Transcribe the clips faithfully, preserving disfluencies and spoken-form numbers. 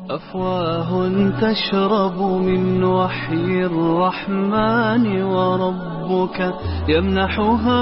أفواه تشرب من وحي الرحمن وربك يمنحها.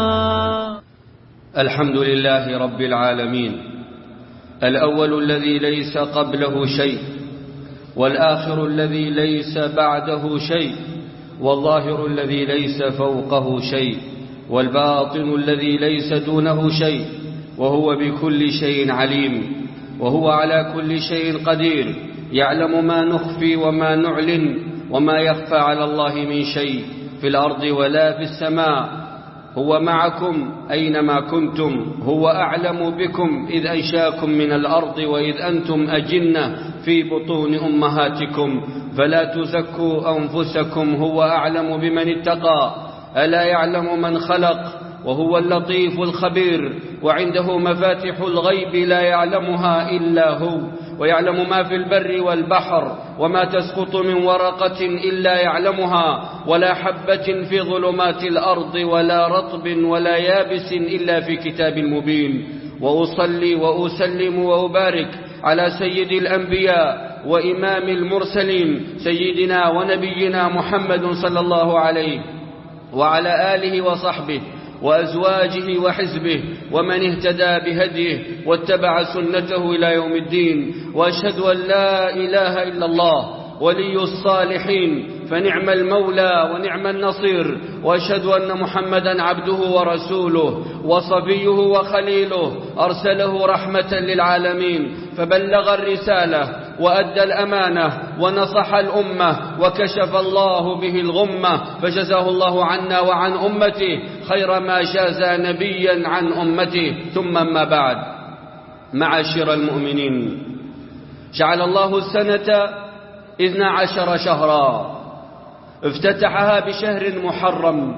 الحمد لله رب العالمين، الأول الذي ليس قبله شيء، والآخر الذي ليس بعده شيء، والظاهر الذي ليس فوقه شيء، والباطن الذي ليس دونه شيء، وهو بكل شيء عليم، وهو على كل شيء قدير، يعلم ما نخفي وما نعلن، وما يخفى على الله من شيء في الأرض ولا في السماء. هو معكم أينما كنتم، هو أعلم بكم إذ أنشاكم من الأرض وإذ أنتم أجنة في بطون أمهاتكم، فلا تزكوا أنفسكم، هو أعلم بمن اتقى. ألا يعلم من خلق وهو اللطيف الخبير، وعنده مفاتح الغيب لا يعلمها إلا هو، ويعلم ما في البر والبحر، وما تسقط من ورقة إلا يعلمها، ولا حبة في ظلمات الأرض ولا رطب ولا يابس إلا في كتاب مبين. وأصلي وأسلم وأبارك على سيد الأنبياء وإمام المرسلين سيدنا ونبينا محمد صلى الله عليه وعلى آله وصحبه وأزواجه وحزبه ومن اهتدى بهديه واتبع سنته إلى يوم الدين. وأشهد أن لا إله إلا الله ولي الصالحين، فنعم المولى ونعم النصير. وأشهد أن محمدا عبده ورسوله وصفيه وخليله، أرسله رحمة للعالمين، فبلغ الرسالة وأدى الأمانة ونصح الأمة، وكشف الله به الغمة، فجزاه الله عنا وعن أمته خير ما جاز نبيا عن أمته. ثم ما بعد، معاشر المؤمنين، جعل الله السنة اثنا عشر شهرا، افتتحها بشهر محرم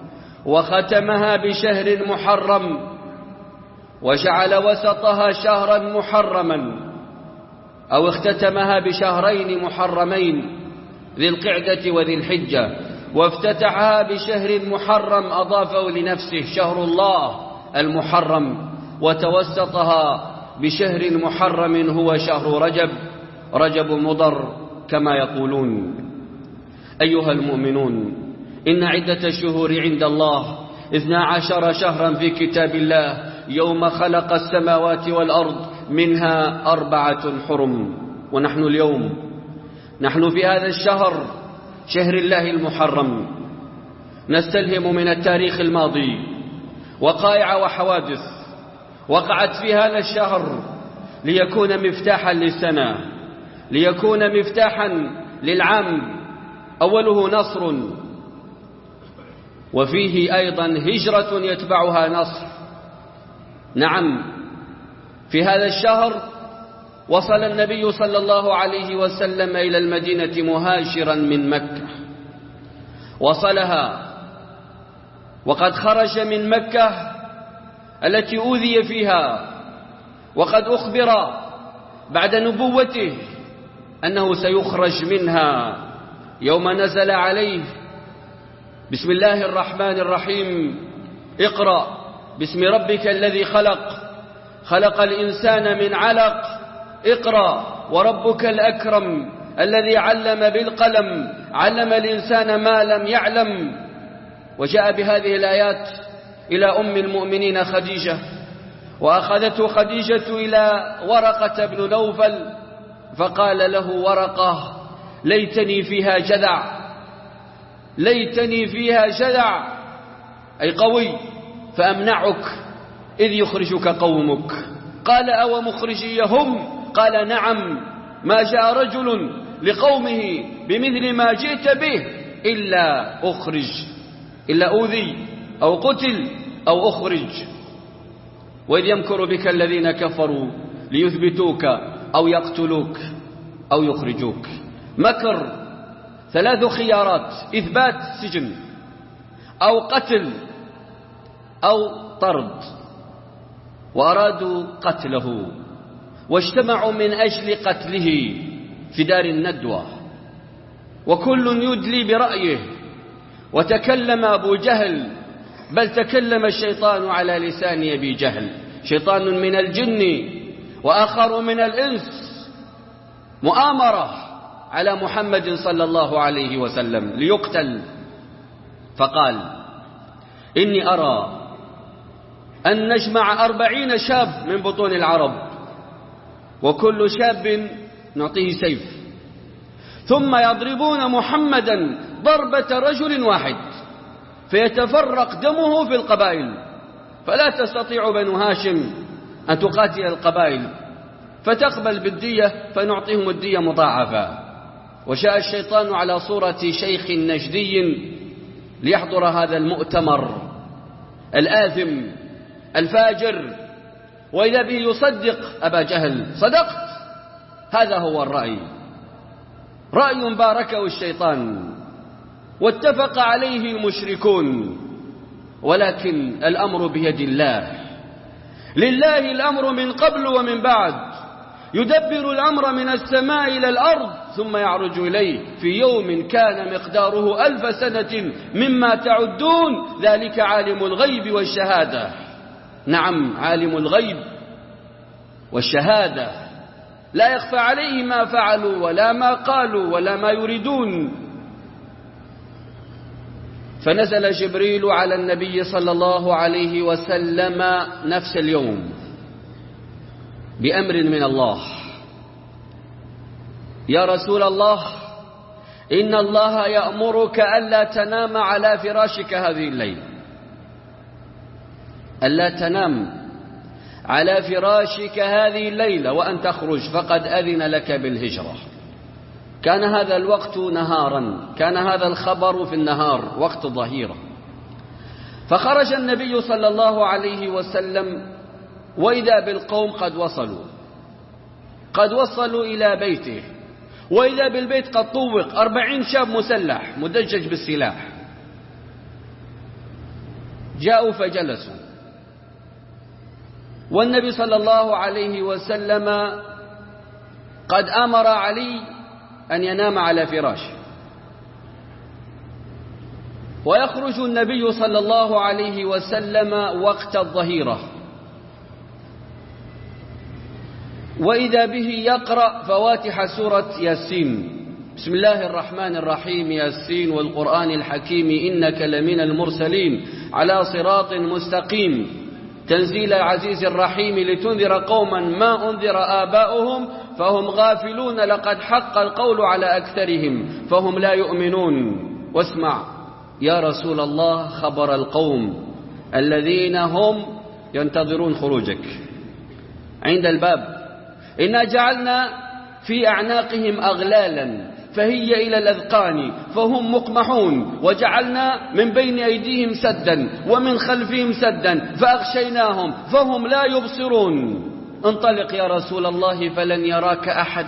وختمها بشهر محرم، وجعل وسطها شهرا محرما، أو اختتمها بشهرين محرمين، ذي القعدة وذي الحجة، وافتتحها بشهر محرم أضافه لنفسه شهر الله المحرم، وتوسطها بشهر محرم هو شهر رجب، رجب مضر كما يقولون. أيها المؤمنون، إن عدة الشهور عند الله اثنا عشر شهرا في كتاب الله يوم خلق السماوات والأرض، منها أربعة حرم. ونحن اليوم نحن في هذا الشهر، شهر الله المحرم، نستلهم من التاريخ الماضي وقائع وحوادث وقعت في هذا الشهر ليكون مفتاحا للسنة، ليكون مفتاحا للعام. أوله نصر، وفيه أيضا هجرة يتبعها نصر. نعم، في هذا الشهر وصل النبي صلى الله عليه وسلم إلى المدينة مهاجرا من مكة، وصلها وقد خرج من مكة التي أوذي فيها، وقد أخبر بعد نبوته أنه سيخرج منها يوم نزل عليه بسم الله الرحمن الرحيم: اقرأ باسم ربك الذي خلق، خلق الإنسان من علق، اقرأ وربك الأكرم الذي علم بالقلم، علم الإنسان ما لم يعلم. وجاء بهذه الآيات إلى أم المؤمنين خديجة، وأخذته خديجة إلى ورقة بن نوفل، فقال له ورقة: ليتني فيها جذع، ليتني فيها جذع، أي قوي، فأمنعك إذ يخرجك قومك. قال: أو مخرجيهم؟ قال: نعم، ما جاء رجل لقومه بمثل ما جئت به إلا أخرج، إلا أوذي أو قتل أو أخرج. وإذ يمكر بك الذين كفروا ليثبتوك أو يقتلوك أو يخرجوك. مكر ثلاث خيارات: إثبات سجن، أو قتل، أو طرد. وأرادوا قتله، واجتمعوا من أجل قتله في دار الندوة، وكل يدلي برأيه. وتكلم أبو جهل، بل تكلم الشيطان على لسان أبي جهل، شيطان من الجن وآخر من الإنس، مؤامرة على محمد صلى الله عليه وسلم ليقتل، فقال: إني أرى أن نجمع أربعين شاب من بطون العرب، وكل شاب نعطيه سيف، ثم يضربون محمدا ضربة رجل واحد فيتفرق دمه في القبائل، فلا تستطيع بنو هاشم أن تقاتل القبائل فتقبل بالدية فنعطيهم الدية مضاعفة. وشاء الشيطان على صورة شيخ نجدي ليحضر هذا المؤتمر الآثم الفاجر، وإذا به يصدق أبا جهل: صدقت، هذا هو الرأي، رأي باركه الشيطان واتفق عليه المشركون، ولكن الأمر بيد الله، لله الأمر من قبل ومن بعد، يدبر الأمر من السماء إلى الأرض ثم يعرج إليه في يوم كان مقداره ألف سنة مما تعدون، ذلك عالم الغيب والشهادة. نعم، عالم الغيب والشهادة، لا يخفى عليه ما فعلوا ولا ما قالوا ولا ما يريدون. فنزل جبريل على النبي صلى الله عليه وسلم نفس اليوم بأمر من الله: يا رسول الله، إن الله يأمرك ألا تنام على فراشك هذه الليلة، ألا تنام على فراشك هذه الليلة وأن تخرج، فقد أذن لك بالهجرة. كان هذا الوقت نهارا، كان هذا الخبر في النهار وقت الظهيرة. فخرج النبي صلى الله عليه وسلم وإذا بالقوم قد وصلوا قد وصلوا إلى بيته، وإذا بالبيت قد طوق أربعين شاب مسلح مدجج بالسلاح. جاءوا فجلسوا، والنبي صلى الله عليه وسلم قد أمر علي أن ينام على فراشه، ويخرج النبي صلى الله عليه وسلم وقت الظهيرة، وإذا به يقرأ فواتح سورة ياسين: بسم الله الرحمن الرحيم، ياسين والقرآن الحكيم، إنك لمن المرسلين على صراط مستقيم، تنزيل العزيز الرحيم، لتنذر قوما ما أنذر آباؤهم فهم غافلون، لقد حق القول على أكثرهم فهم لا يؤمنون. واسمع يا رسول الله خبر القوم الذين هم ينتظرون خروجك عند الباب: إنا جعلنا في أعناقهم أغلالا فهي إلى الأذقان فهم مقمحون، وجعلنا من بين أيديهم سدا ومن خلفهم سدا فأغشيناهم فهم لا يبصرون. انطلق يا رسول الله فلن يراك أحد.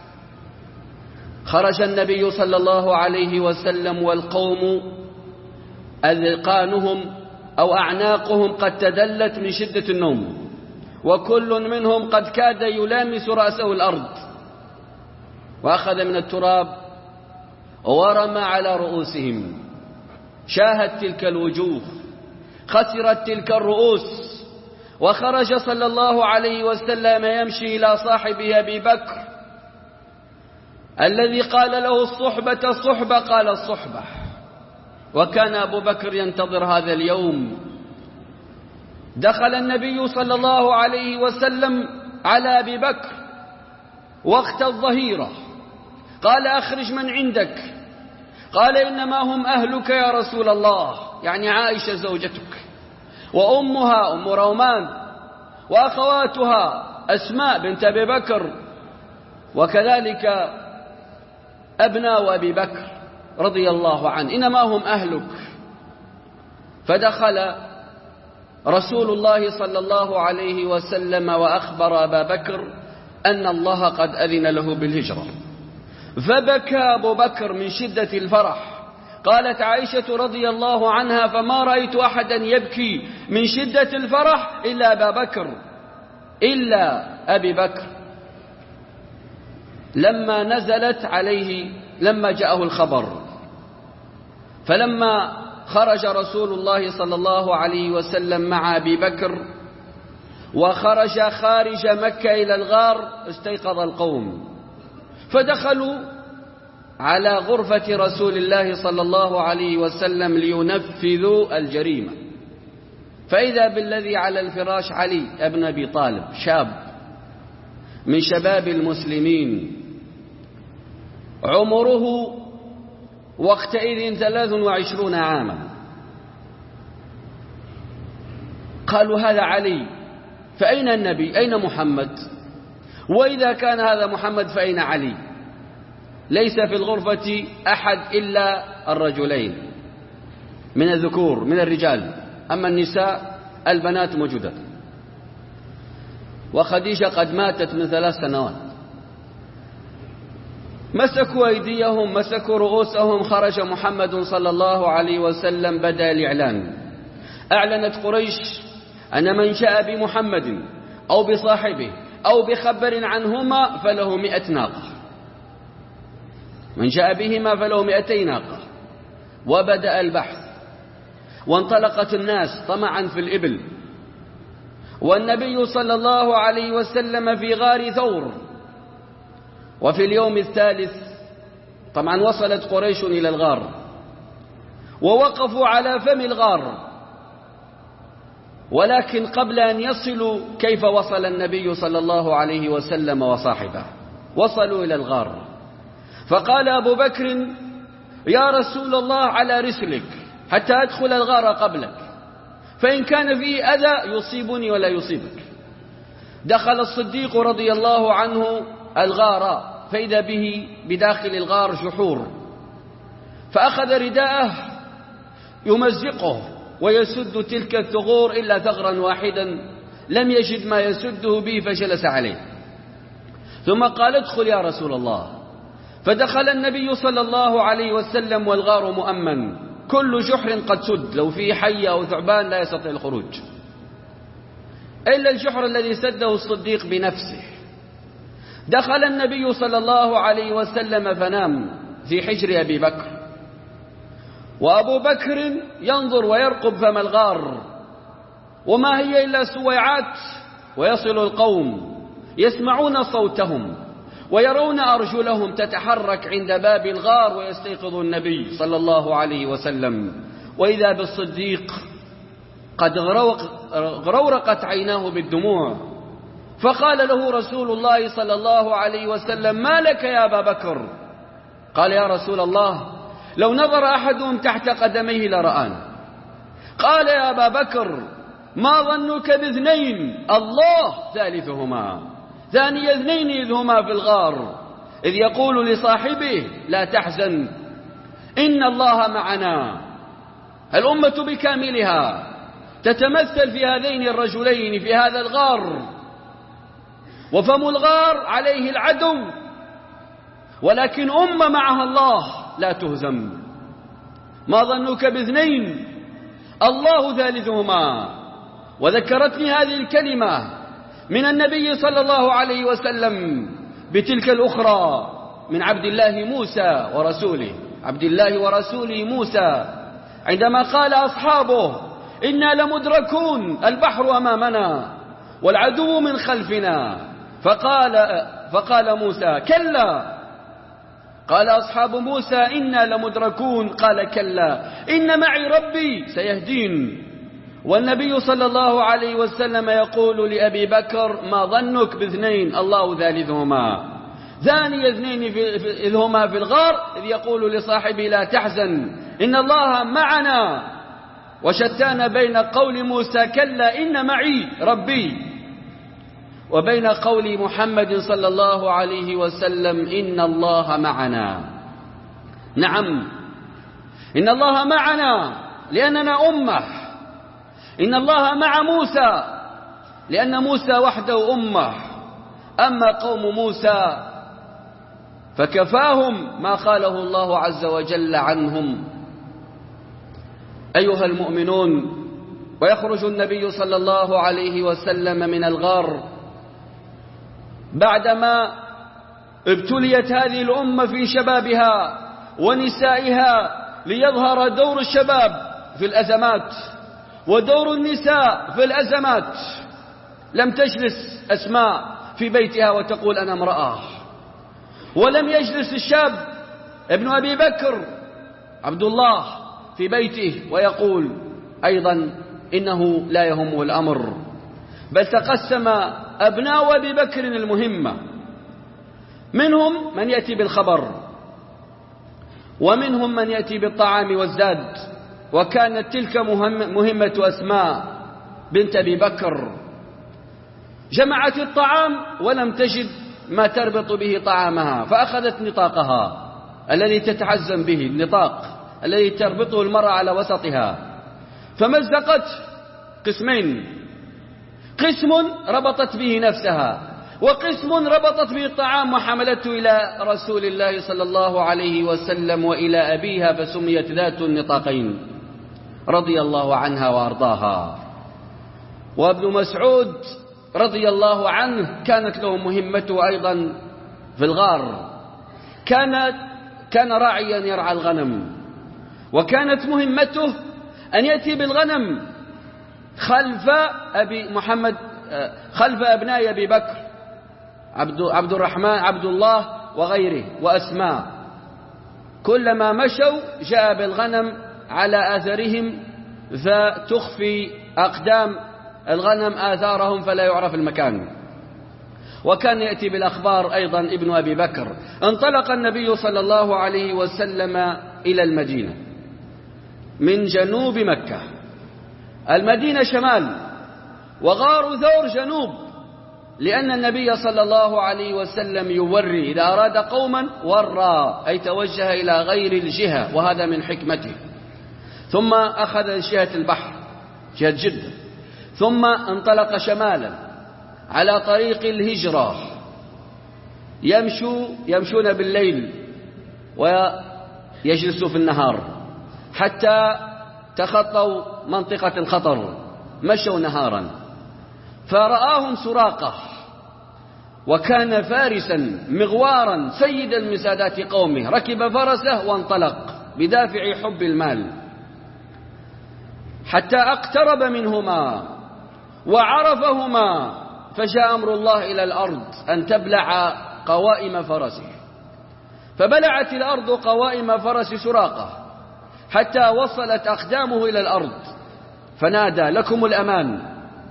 خرج النبي صلى الله عليه وسلم والقوم أذقانهم أو أعناقهم قد تدلت من شدة النوم، وكل منهم قد كاد يلامس رأسه الأرض، وأخذ من التراب ورمى على رؤوسهم. شاهت تلك الوجوه، خسرت تلك الرؤوس. وخرج صلى الله عليه وسلم يمشي إلى صاحبه أبي بكر الذي قال له الصحبة الصحبة، قال الصحبة. وكان أبو بكر ينتظر هذا اليوم. دخل النبي صلى الله عليه وسلم على أبي بكر وقت الظهيرة، قال: أخرج من عندك. قال: إنما هم أهلك يا رسول الله، يعني عائشة زوجتك، وأمها أم رومان، وأخواتها أسماء بنت أبي بكر، وكذلك أبناء أبي بكر رضي الله عنه، إنما هم أهلك. فدخل رسول الله صلى الله عليه وسلم وأخبر أبا بكر أن الله قد أذن له بالهجرة، فبكى أبو بكر من شدة الفرح. قالت عائشة رضي الله عنها: فما رأيت أحدا يبكي من شدة الفرح إلا أبا بكر إلا أبي بكر. لما نزلت عليه، لما جاءه الخبر، فلما خرج رسول الله صلى الله عليه وسلم مع أبي بكر وخرج خارج مكة إلى الغار، استيقظ القوم فدخلوا على غرفة رسول الله صلى الله عليه وسلم لينفذوا الجريمة، فإذا بالذي على الفراش علي ابن أبي طالب، شاب من شباب المسلمين، عمره وقتئذ ثلاث وعشرون عاما. قالوا هذا علي، فأين النبي؟ أين محمد؟ وإذا كان هذا محمد فأين علي؟ ليس في الغرفة أحد إلا الرجلين من الذكور من الرجال، أما النساء البنات موجودة. وخديجة قد ماتت من ثلاث سنوات. مسكوا أيديهم، مسكوا رؤوسهم، خرج محمد صلى الله عليه وسلم، بدأ الإعلان. أعلنت قريش أن من جاء بمحمد أو بصاحبه أو بخبر عنهما فله مئة ناقة، من جاء بهما فله مئتي ناقة. وبدأ البحث، وانطلقت الناس طمعا في الإبل، والنبي صلى الله عليه وسلم في غار ثور. وفي اليوم الثالث طبعا وصلت قريش إلى الغار، ووقفوا على فم الغار، ولكن قبل أن يصلوا كيف وصل النبي صلى الله عليه وسلم وصاحبه؟ وصلوا إلى الغار، فقال أبو بكر يا رسول الله على رسلك حتى أدخل الغار قبلك، فإن كان فيه أذى يصيبني ولا يصيبك. دخل الصديق رضي الله عنه الغار، فإذا به بداخل الغار جحور، فأخذ رداءه يمزقه ويسد تلك الثغور إلا ثغرا واحدا لم يجد ما يسده به، فجلس عليه. ثم قال ادخل يا رسول الله، فدخل النبي صلى الله عليه وسلم والغار مؤمن، كل جحر قد سد، لو فيه حية أو ثعبان لا يستطيع الخروج، إلا الجحر الذي سده الصديق بنفسه. دخل النبي صلى الله عليه وسلم فنام في حجر أبي بكر، وأبو بكر ينظر ويرقب فم الغار، وما هي إلا سويعات، ويصل القوم يسمعون صوتهم ويرون أرجلهم تتحرك عند باب الغار، ويستيقظ النبي صلى الله عليه وسلم، وإذا بالصديق قد غرورقت عيناه بالدموع. فقال له رسول الله صلى الله عليه وسلم ما لك يا أبا بكر؟ قال يا رسول الله لو نظر أحدهم تحت قدميه لرآنا. قال يا أبا بكر ما ظنك باثنين الله ثالثهما، ثاني اثنين إذ هما في الغار إذ يقول لصاحبه لا تحزن إن الله معنا. الأمة بكاملها تتمثل في هذين الرجلين في هذا الغار، وفم الغار عليه العدو، ولكن أمة معها الله لا تهزم. ما ظنك باثنين الله ثالثهما. وذكرتني هذه الكلمة من النبي صلى الله عليه وسلم بتلك الأخرى من عبد الله موسى ورسوله، عبد الله ورسوله موسى، عندما قال أصحابه إنا لمدركون، البحر أمامنا والعدو من خلفنا. فقال, فقال موسى كلا. قال أصحاب موسى إنا لمدركون، قال كلا إن معي ربي سيهدين. والنبي صلى الله عليه وسلم يقول لأبي بكر ما ظنك باثنين الله ثالثهما، ثاني اثنين إذ هما في الغار إذ يقول لصاحبه لا تحزن إن الله معنا. وشتان بين قول موسى كلا إن معي ربي وبين قول محمد صلى الله عليه وسلم إن الله معنا. نعم إن الله معنا لأننا أمة، إن الله مع موسى لأن موسى وحده أمة. أما قوم موسى فكفاهم ما قاله الله عز وجل عنهم. أيها المؤمنون، ويخرج النبي صلى الله عليه وسلم من الغار بعدما ابتليت هذه الأمة في شبابها ونسائها، ليظهر دور الشباب في الأزمات ودور النساء في الأزمات. لم تجلس أسماء في بيتها وتقول أنا امرأة، ولم يجلس الشاب ابن أبي بكر عبد الله في بيته ويقول أيضا إنه لا يهمه الأمر، بل تقسم أبناء أبي بكر المهمة، منهم من يأتي بالخبر ومنهم من يأتي بالطعام والزاد. وكانت تلك مهمة أسماء بنت أبي بكر، جمعت الطعام ولم تجد ما تربط به طعامها، فأخذت نطاقها الذي تتحزم به، النطاق الذي تربطه المرأة على وسطها، فمزقت قسمين، قسم ربطت به نفسها وقسم ربطت به الطعام وحملته إلى رسول الله صلى الله عليه وسلم وإلى أبيها، فسميت ذات النطاقين رضي الله عنها وأرضاها. وابن مسعود رضي الله عنه كانت له مهمته أيضا في الغار، كانت كان راعيا يرعى الغنم، وكانت مهمته أن يأتي بالغنم خلف أبي محمد خلف أبناء أبي بكر عبد عبد الرحمن عبد الله وغيره وأسماء، كلما مشوا جاء بالغنم على آثارهم، فتخفي أقدام الغنم آثارهم فلا يعرف المكان. وكان يأتي بالأخبار أيضا ابن أبي بكر. انطلق النبي صلى الله عليه وسلم إلى المدينة من جنوب مكة، المدينة شمال وغار ثور جنوب، لأن النبي صلى الله عليه وسلم يوري إذا أراد قوما ورى، أي توجه إلى غير الجهة، وهذا من حكمته. ثم أخذ جهة البحر جهة جدة، ثم انطلق شمالا على طريق الهجرة، يمشوا يمشون بالليل ويجلسوا في النهار حتى تخطوا منطقة الخطر، مشوا نهارا، فرآهم سراقة، وكان فارسا مغوارا سيدا من سادات قومه، ركب فرسه وانطلق بدافع حب المال حتى اقترب منهما وعرفهما، فجاء أمر الله إلى الأرض أن تبلع قوائم فرسه، فبلعت الأرض قوائم فرس سراقة حتى وصلت أقدامه إلى الأرض، فنادى لكم الأمان،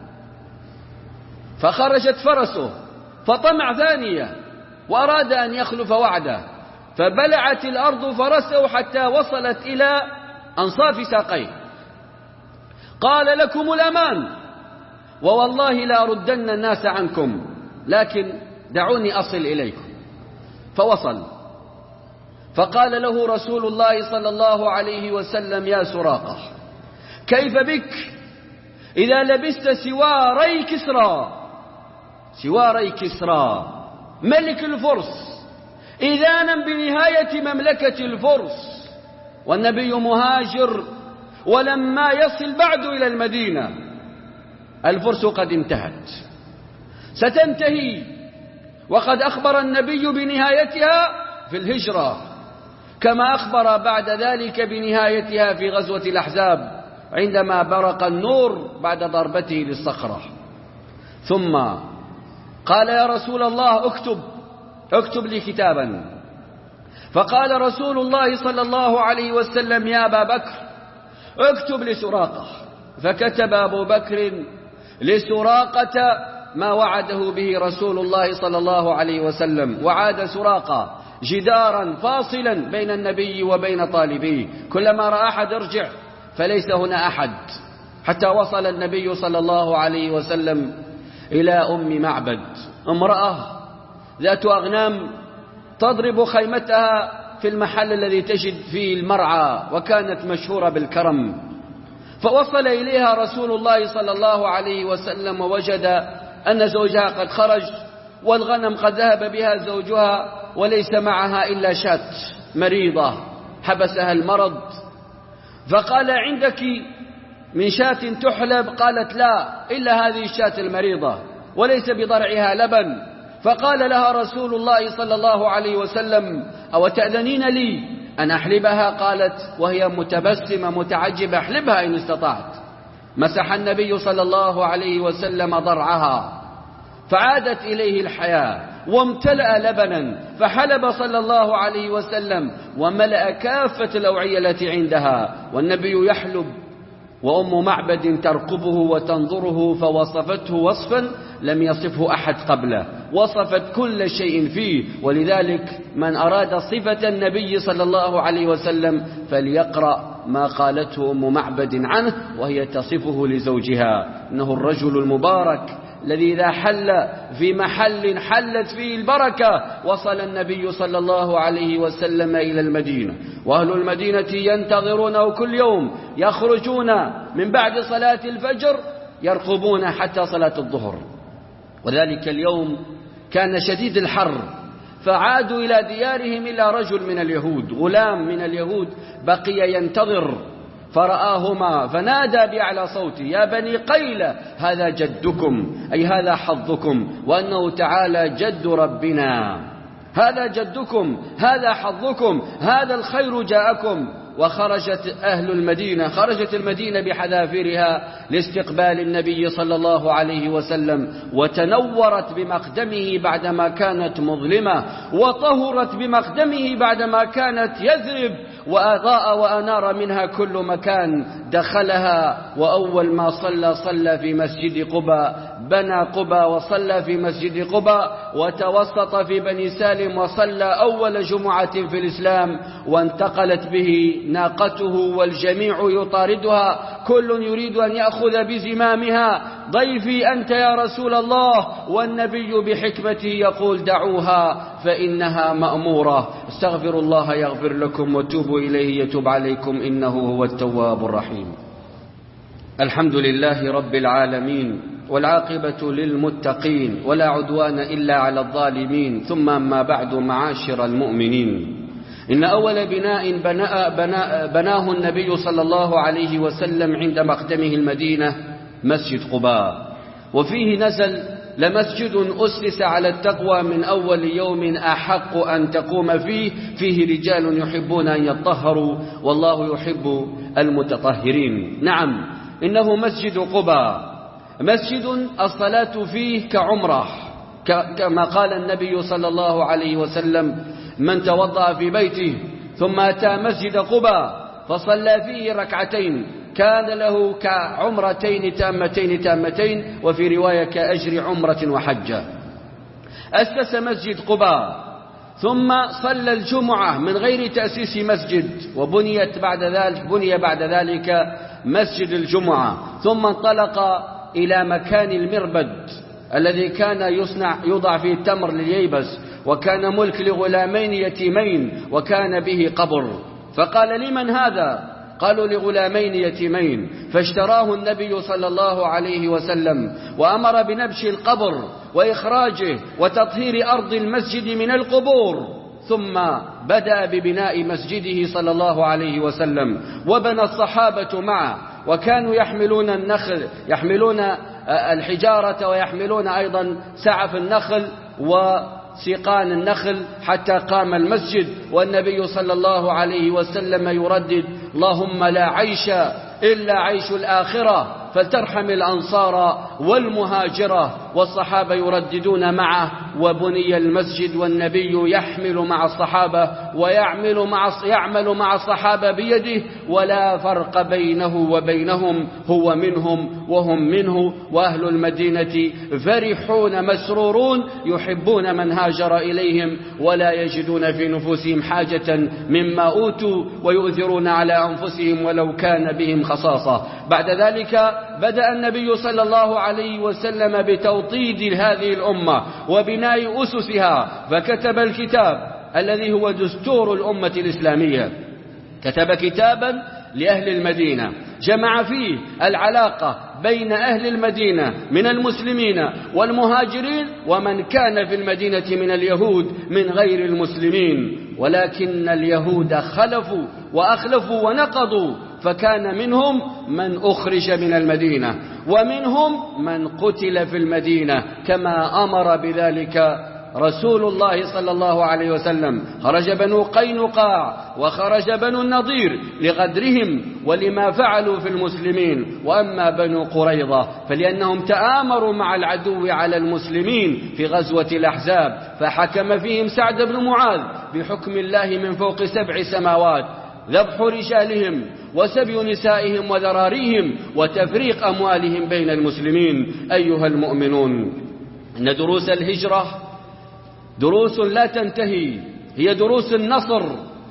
فخرجت فرسه فطمع ثانية وأراد أن يخلف وعده، فبلعت الأرض فرسه حتى وصلت إلى أنصاف ساقيه، قال لكم الأمان، ووالله لا أردن الناس عنكم، لكن دعوني أصل إليكم. فوصل، فقال له رسول الله صلى الله عليه وسلم يا سراقة، كيف بك إذا لبست سواري كسرى، سواري كسرى ملك الفرس، إذانا بنهاية مملكة الفرس، والنبي مهاجر ولما يصل بعد إلى المدينة الفرس قد انتهت، ستنتهي، وقد أخبر النبي بنهايتها في الهجرة، كما أخبر بعد ذلك بنهايتها في غزوة الأحزاب عندما برق النور بعد ضربته للصخرة. ثم قال يا رسول الله اكتب اكتب لي كتابا، فقال رسول الله صلى الله عليه وسلم يا أبا بكر اكتب لسراقة، فكتب أبو بكر لسراقة ما وعده به رسول الله صلى الله عليه وسلم، وعاد سراقة جدارا فاصلا بين النبي وبين طالبيه، كلما رأى أحد ارجع فليس هنا أحد، حتى وصل النبي صلى الله عليه وسلم إلى أم معبد، امرأة ذات أغنام تضرب خيمتها في المحل الذي تجد فيه المرعى، وكانت مشهورة بالكرم، فوصل إليها رسول الله صلى الله عليه وسلم ووجد أن زوجها قد خرج، والغنم قد ذهب بها زوجها وليس معها إلا شاة مريضة حبسها المرض، فقال عندك من شاة تحلب؟ قالت لا، إلا هذه الشاة المريضة وليس بضرعها لبن، فقال لها رسول الله صلى الله عليه وسلم أو تأذنين لي أن أحلبها؟ قالت وهي متبسمة متعجبة احلبها إن استطعت. مسح النبي صلى الله عليه وسلم ضرعها فعادت إليه الحياة، وامتلأ لبنا، فحلب صلى الله عليه وسلم وملأ كافة الأوعية التي عندها، والنبي يحلب وأم معبد ترقبه وتنظره، فوصفته وصفا لم يصفه أحد قبله، وصفت كل شيء فيه. ولذلك من أراد صفة النبي صلى الله عليه وسلم فليقرأ ما قالته أم معبد عنه وهي تصفه لزوجها: إنه الرجل المبارك الذي إذا حل في محل حلت فيه البركة. وصل النبي صلى الله عليه وسلم إلى المدينة، وأهل المدينة ينتظرونه كل يوم، يخرجون من بعد صلاة الفجر يرقبون حتى صلاة الظهر. وذلك اليوم كان شديد الحر، فعادوا إلى ديارهم إلى رجل من اليهود، غلام من اليهود بقي ينتظر، فرآهما فنادى بأعلى صوته: يا بني قيلة، هذا جدكم، أي هذا حظكم، وأنه تعالى جد ربنا، هذا جدكم، هذا حظكم، هذا الخير جاءكم. وخرجت أهل المدينة، خرجت المدينة بحذافيرها لاستقبال النبي صلى الله عليه وسلم، وتنورت بمقدمه بعدما كانت مظلمة، وطهرت بمقدمه بعدما كانت يثرب، وأضاء وأنار منها كل مكان دخلها. وأول ما صلى صلى في مسجد قباء، بنى قباء وصلى في مسجد قباء، وتوسط في بني سالم وصلى أول جمعة في الإسلام، وانتقلت به ناقته والجميع يطاردها، كل يريد أن يأخذ بزمامها: ضيفي أنت يا رسول الله. والنبي بحكمته يقول: دعوها فإنها مأمورة، استغفروا الله يغفر لكم وتوبوا إليه يتوب عليكم إنه هو التواب الرحيم. الحمد لله رب العالمين، والعاقبة للمتقين، ولا عدوان إلا على الظالمين. ثم أما بعد، معاشر المؤمنين، إن أول بناء بناء بناء بناه النبي صلى الله عليه وسلم عند مقدمه المدينة مسجد قباء، وفيه نزل: لمسجد أسس على التقوى من أول يوم أحق أن تقوم فيه، فيه رجال يحبون أن يطهروا والله يحب المتطهرين. نعم، إنه مسجد قباء، مسجد الصلاة فيه كعمرة، كما قال النبي صلى الله عليه وسلم: من توضأ في بيته ثم أتى مسجد قباء فصلى فيه ركعتين كان له كعمرتين تامتين تامتين، وفي رواية كأجر عمرة وحجة. أسس مسجد قباء، ثم صلى الجمعة من غير تأسيس مسجد، وبنيت بعد ذلك بني بعد ذلك مسجد الجمعة، ثم انطلق إلى مكان المربد الذي كان يصنع يوضع فيه التمر للييبس، وكان ملك لغلامين يتيمين، وكان به قبر. فقال: لمن هذا؟ قالوا: لغلامين يتيمين. فاشتراه النبي صلى الله عليه وسلم، وأمر بنبش القبر وإخراجه وتطهير أرض المسجد من القبور، ثم بدأ ببناء مسجده صلى الله عليه وسلم، وبنى الصحابة معه، وكانوا يحملون النخل يحملون الحجارة، ويحملون أيضا سعف النخل وسيقان النخل حتى قام المسجد. والنبي صلى الله عليه وسلم يردد: اللهم لا عيش إلا عيش الآخرة، فلترحم الأنصار والمهاجرة. والصحابة يرددون معه، وبني المسجد والنبي يحمل مع الصحابة ويعمل مع يعمل مع الصحابة بيده، ولا فرق بينه وبينهم، هو منهم وهم منه. وأهل المدينة فرحون مسرورون، يحبون من هاجر إليهم، ولا يجدون في نفوسهم حاجة مما أوتوا، ويؤثرون على أنفسهم ولو كان بهم خصاصة. بعد ذلك بدأ النبي صلى الله عليه وسلم بتوطيد هذه الأمة وبناء أسسها، فكتب الكتاب الذي هو دستور الأمة الإسلامية. كتب كتابا لأهل المدينة جمع فيه العلاقة بين أهل المدينة من المسلمين والمهاجرين، ومن كان في المدينة من اليهود من غير المسلمين. ولكن اليهود خلفوا وأخلفوا ونقضوا، فكان منهم من أخرج من المدينة، ومنهم من قتل في المدينة، كما أمر بذلك رسول الله صلى الله عليه وسلم. خرج بنو قينقاع وخرج بنو النضير لغدرهم ولما فعلوا في المسلمين. وأما بنو قريظة فلأنهم تآمروا مع العدو على المسلمين في غزوة الأحزاب، فحكم فيهم سعد بن معاذ بحكم الله من فوق سبع سماوات، ذبح رجالهم وسبي نسائهم وذراريهم وتفريق أموالهم بين المسلمين. أيها المؤمنون، إن دروس الهجرة دروس لا تنتهي، هي دروس النصر.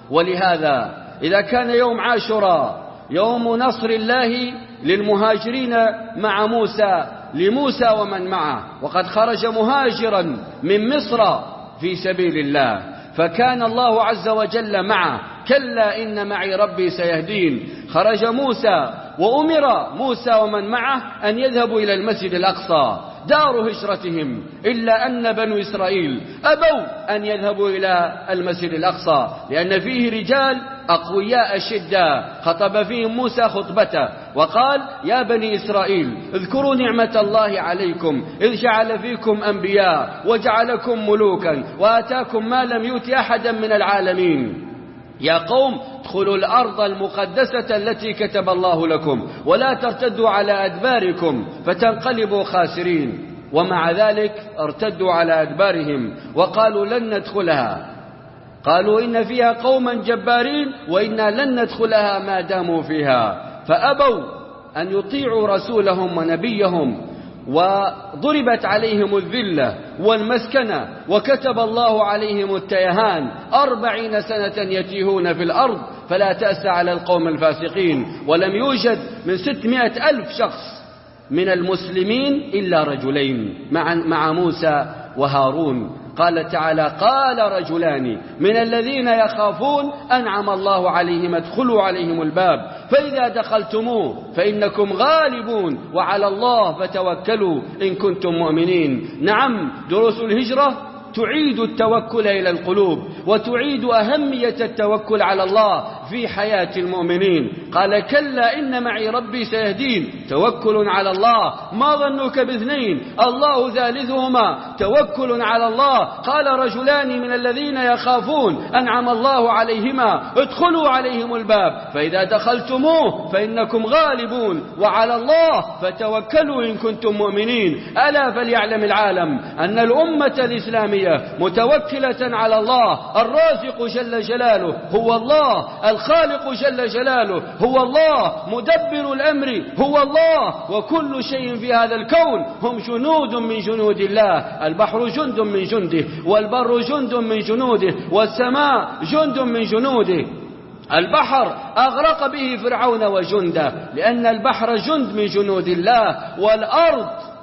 ولهذا إذا كان يوم عاشوراء يوم نصر الله للمهاجرين مع موسى لموسى ومن معه، وقد خرج مهاجرا من مصر في سبيل الله، فكان الله عز وجل معه. كلا إن معي ربي سيهدين. خرج موسى وأمر موسى ومن معه أن يذهبوا إلى المسجد الأقصى دار هجرتهم، إلا أن بنو إسرائيل أبوا أن يذهبوا إلى المسجد الأقصى لأن فيه رجال أقوياء شدة. خطب فيهم موسى خطبته وقال: يا بني إسرائيل اذكروا نعمة الله عليكم إذ جعل فيكم أنبياء وجعلكم ملوكا وآتاكم ما لم يؤت أحدا من العالمين. يا قوم ادخلوا الأرض المقدسة التي كتب الله لكم ولا ترتدوا على أدباركم فتنقلبوا خاسرين. ومع ذلك ارتدوا على أدبارهم وقالوا لن ندخلها، قالوا إن فيها قوما جبارين وإنا لن ندخلها ما داموا فيها، فأبوا أن يطيعوا رسولهم ونبيهم، وضربت عليهم الذلة والمسكنة وكتب الله عليهم التيهان أربعين سنة يتيهون في الأرض فلا تأس على القوم الفاسقين. ولم يوجد من ستمائة ألف شخص من المسلمين إلا رجلين مع, مع موسى وهارون. قال تعالى: قال رجلان من الذين يخافون أنعم الله عليهم ادخلوا عليهم الباب فإذا دخلتموه فإنكم غالبون وعلى الله فتوكلوا إن كنتم مؤمنين. نعم، دروس الهجرة تعيد التوكل إلى القلوب وتعيد أهمية التوكل على الله في حياة المؤمنين. قال: كلا إن معي ربي سيهدين. توكل على الله. ما ظنك باثنين الله ثالثهما؟ توكل على الله. قال: رجلان من الذين يخافون أنعم الله عليهما ادخلوا عليهم الباب فإذا دخلتموه فإنكم غالبون وعلى الله فتوكلوا إن كنتم مؤمنين. ألا فليعلم العالم أن الأمة الإسلامية متوكلة على الله. الرازق جل جلاله هو الله، الخالق جل جلاله هو الله، مدبر الأمر هو الله، وكل شيء في هذا الكون هم جنود من جنود الله. البحر جند من جنده، والبر جند من جنوده، والسماء جند من جنوده. البحر أغرق به فرعون وجنده لأن البحر جند من جنود الله. والأرض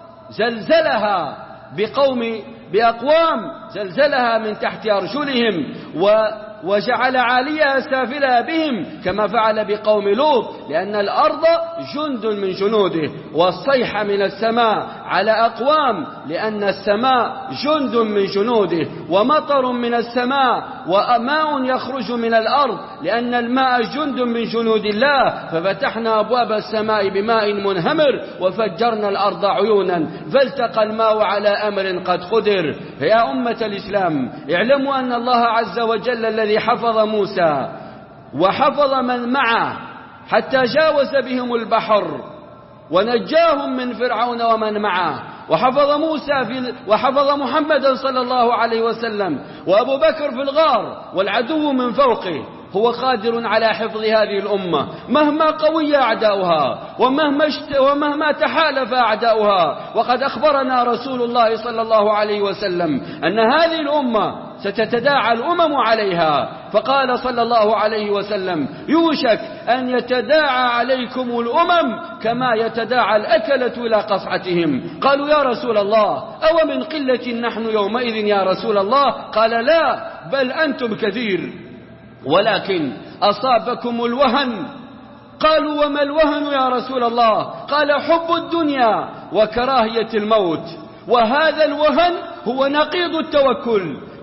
زلزلها بقوم بأقوام زلزلها من تحت أرجلهم و وجعل عاليها سافلها بهم كما فعل بقوم لوط، لأن الأرض جند من جنوده. والصيحة من السماء على أقوام لأن السماء جند من جنوده. ومطر من السماء وماء يخرج من الأرض لأن الماء جند من جنود الله. ففتحنا أبواب السماء بماء منهمر وفجرنا الأرض عيونا فالتقى الماء على أمر قد قدر. يا أمة الإسلام، اعلموا أن الله عز وجل الذي حفظ موسى وحفظ من معه حتى جاوز بهم البحر ونجاهم من فرعون ومن معه، وحفظ موسى في وحفظ محمدا صلى الله عليه وسلم وأبو بكر في الغار والعدو من فوقه، هو قادر على حفظ هذه الأمة مهما قوي أعداؤها ومهما, ومهما تحالف أعداؤها. وقد أخبرنا رسول الله صلى الله عليه وسلم أن هذه الأمة ستتداعى الأمم عليها، فقال صلى الله عليه وسلم: يوشك أن يتداعى عليكم الأمم كما يتداعى الأكلة إلى قصعتهم. قالوا: يا رسول الله، أو من قلة نحن يومئذ يا رسول الله؟ قال: لا، بل أنتم كثير، ولكن أصابكم الوهن. قالوا: وما الوهن يا رسول الله؟ قال: حب الدنيا وكراهية الموت. وهذا الوهن هو نقيض التوكل،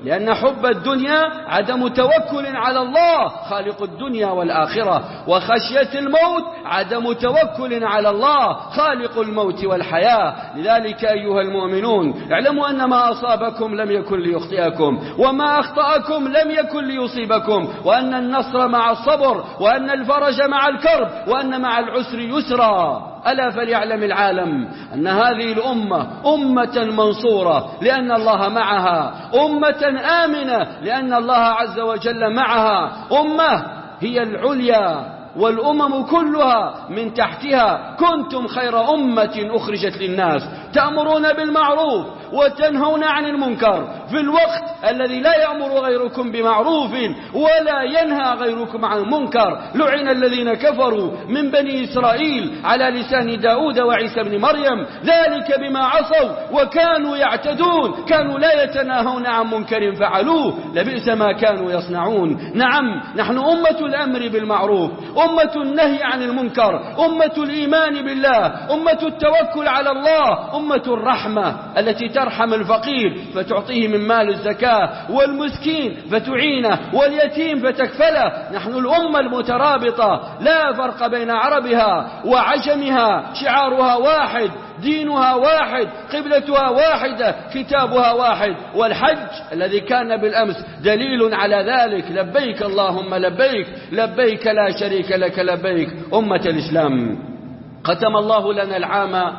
لأن حب الدنيا عدم توكل على الله خالق الدنيا والآخرة، وخشية الموت عدم توكل على الله خالق الموت والحياة. لذلك أيها المؤمنون اعلموا أن ما أصابكم لم يكن ليخطئكم، وما أخطأكم لم يكن ليصيبكم، وأن النصر مع الصبر، وأن الفرج مع الكرب، وأن مع العسر يسرا. ألا فليعلم العالم أن هذه الأمة أمة منصورة لأن الله معها، أمة آمنة لأن الله عز وجل معها، أمة هي العليا والأمم كلها من تحتها. كنتم خير أمة أخرجت للناس تأمرون بالمعروف وتنهون عن المنكر في الوقت الذي لا يأمر غيركم بمعروف ولا ينهى غيركم عن المنكر. لعن الذين كفروا من بني إسرائيل على لسان داود وعيسى بن مريم ذلك بما عصوا وكانوا يعتدون، كانوا لا يتناهون عن منكر فعلوه لبئس ما كانوا يصنعون. نعم نحن أمة الأمر بالمعروف، أمة النهي عن المنكر، أمة الإيمان بالله، أمة التوكل على الله، أمة الرحمة التي ترحم الفقير فتعطيه من مال الزكاة، والمسكين فتعينه، واليتيم فتكفله. نحن الأمة المترابطة لا فرق بين عربها وعجمها، شعارها واحد، دينها واحد، قبلتها واحدة، كتابها واحد. والحج الذي كان بالأمس دليل على ذلك. لبيك اللهم لبيك، لبيك لا شريك لك لبيك. أمة الإسلام ختم الله لنا العام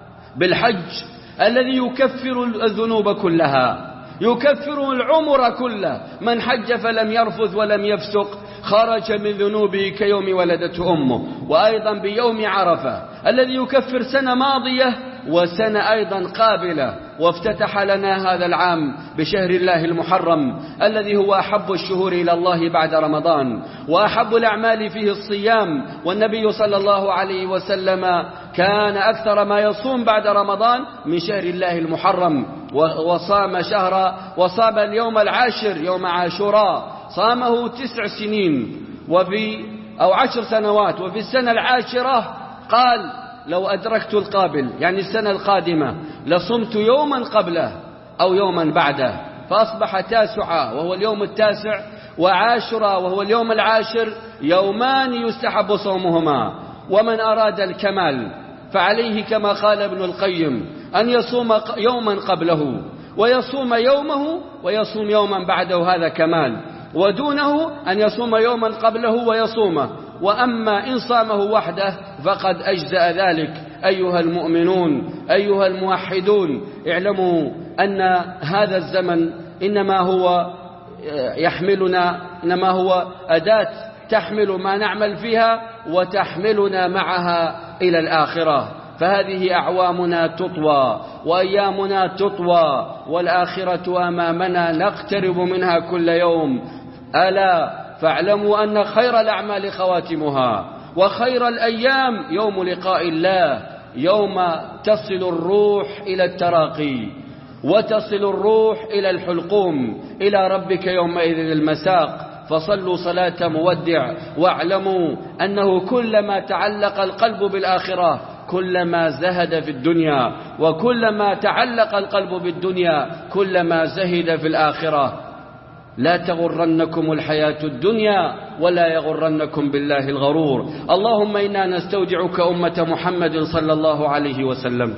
بالحج الذي يكفر الذنوب كلها، يكفر العمر كله. من حج فلم يرفث ولم يفسق خرج من ذنوبه كيوم ولدته أمه. وأيضا بيوم عرفة الذي يكفر سنة ماضية وسنة أيضا قابلة. وافتتح لنا هذا العام بشهر الله المحرم الذي هو أحب الشهور إلى الله بعد رمضان، وأحب الأعمال فيه الصيام. والنبي صلى الله عليه وسلم كان أكثر ما يصوم بعد رمضان من شهر الله المحرم، وصام شهر وصام اليوم العاشر يوم عاشوراء، صامه تسع سنين وفي أو عشر سنوات. وفي السنة العاشرة قال لو أدركت القابل يعني السنة القادمة لصمت يوما قبله أو يوما بعده، فأصبح تاسعا وهو اليوم التاسع، وعاشرا وهو اليوم العاشر، يومان يستحب صومهما. ومن أراد الكمال فعليه كما قال ابن القيم أن يصوم يوما قبله ويصوم يومه ويصوم يوما بعده، هذا كمال. ودونه أن يصوم يوما قبله ويصومه. وأما إن صامه وحده فقد أجزأ ذلك. أيها المؤمنون أيها الموحدون اعلموا أن هذا الزمن إنما هو يحملنا، إنما هو أداة تحمل ما نعمل فيها وتحملنا معها إلى الآخرة. فهذه أعوامنا تطوى وأيامنا تطوى والآخرة أمامنا نقترب منها كل يوم. ألا فاعلموا أن خير الأعمال خواتمها، وخير الأيام يوم لقاء الله، يوم تصل الروح إلى التراقي وتصل الروح إلى الحلقوم، إلى ربك يومئذ المساق. فصلوا صلاة مودع، واعلموا أنه كلما تعلق القلب بالآخرة كلما زهد في الدنيا، وكلما تعلق القلب بالدنيا كلما زهد في الآخرة. لا تغرنكم الحياة الدنيا ولا يغرنكم بالله الغرور. اللهم إنا نستودعك أمة محمد صلى الله عليه وسلم.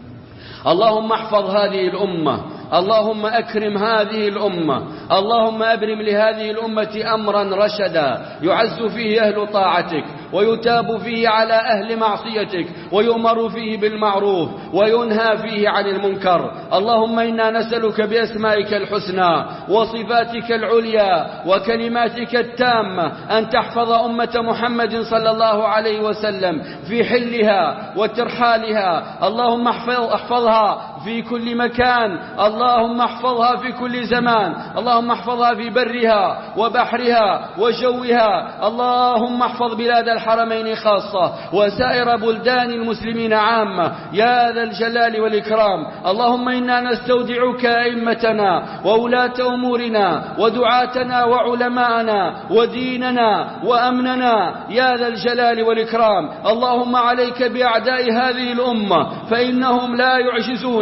اللهم احفظ هذه الأمة، اللهم أكرم هذه الأمة، اللهم أبرم لهذه الأمة أمرا رشدا يعز فيه أهل طاعتك ويتاب فيه على أهل معصيتك ويؤمر فيه بالمعروف وينهى فيه عن المنكر. اللهم إنا نسألك بأسمائك الحسنى وصفاتك العليا وكلماتك التامة أن تحفظ أمة محمد صلى الله عليه وسلم في حلها وترحالها. اللهم احفظها في كل مكان، اللهم احفظها في كل زمان، اللهم احفظها في برها وبحرها وجوها. اللهم احفظ بلاد الحرمين خاصة وسائر بلدان المسلمين عامة يا ذا الجلال والإكرام. اللهم إنا نستودعك أئمتنا وولاة أمورنا ودعاتنا وعلماءنا وديننا وأمننا يا ذا الجلال والإكرام. اللهم عليك بأعداء هذه الأمة فإنهم لا يعجزونك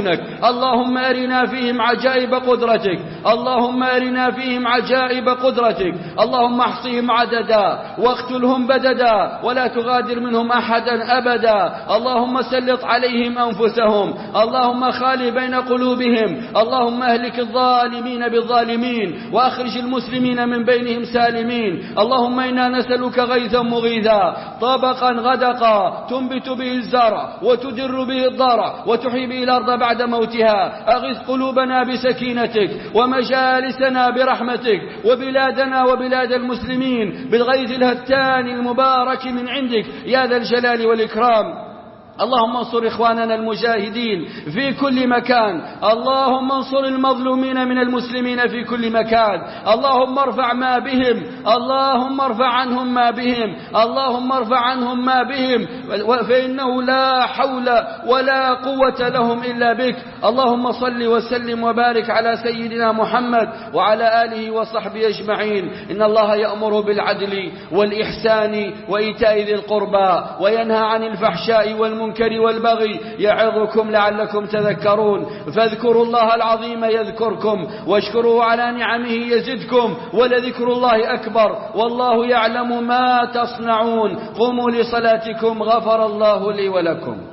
يعرفونك. اللهم أرنا فيهم عجائب قدرتك، اللهم أرنا فيهم عجائب قدرتك. اللهم احصهم عددا واقتلهم بددا ولا تغادر منهم أحدا أبدا. اللهم سلط عليهم أنفسهم، اللهم خالي بين قلوبهم، اللهم اهلك الظالمين بالظالمين وأخرج المسلمين من بينهم سالمين. اللهم إنا نسألك غيثا مغيثا طبقا غدقا تنبت به الزرع وتدر به الضرع وتحيي به الأرض بعد موتها. أغث قلوبنا بسكينتك ومجالسنا برحمتك وبلادنا وبلاد المسلمين بالغيث الهتان المبارك من عندك يا ذا الجلال والإكرام. اللهم انصر إخواننا المجاهدين في كل مكان، اللهم انصر المظلومين من المسلمين في كل مكان. اللهم ارفع ما بهم، اللهم ارفع عنهم ما بهم، اللهم ارفع عنهم ما بهم، فإنه لا حول ولا قوة لهم إلا بك. اللهم صل وسلم وبارك على سيدنا محمد وعلى آله وصحبه أجمعين. إن الله يأمر بالعدل والإحسان وإيتاء ذي القربى وينهى عن الفحشاء والمنكر والبغي يعظكم لعلكم تذكرون. فاذكروا الله العظيم يذكركم واشكروه على نعمه يزدكم ولذكر الله أكبر والله يعلم ما تصنعون. قوموا لصلاتكم غفر الله لي ولكم.